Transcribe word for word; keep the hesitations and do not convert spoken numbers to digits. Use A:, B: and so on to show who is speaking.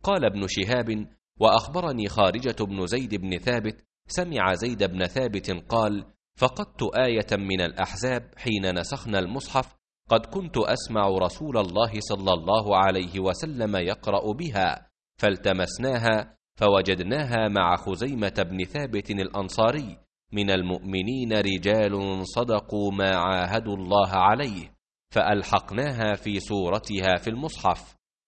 A: قال ابن شهاب: وأخبرني خارجة بن زيد بن ثابت سمع زيد بن ثابت قال: فقدت آية من الأحزاب حين نسخنا المصحف، قد كنت أسمع رسول الله صلى الله عليه وسلم يقرأ بها، فالتمسناها فوجدناها مع خزيمة بن ثابت الأنصاري: من المؤمنين رجال صدقوا ما عاهدوا الله عليه، فألحقناها في سورتها في المصحف.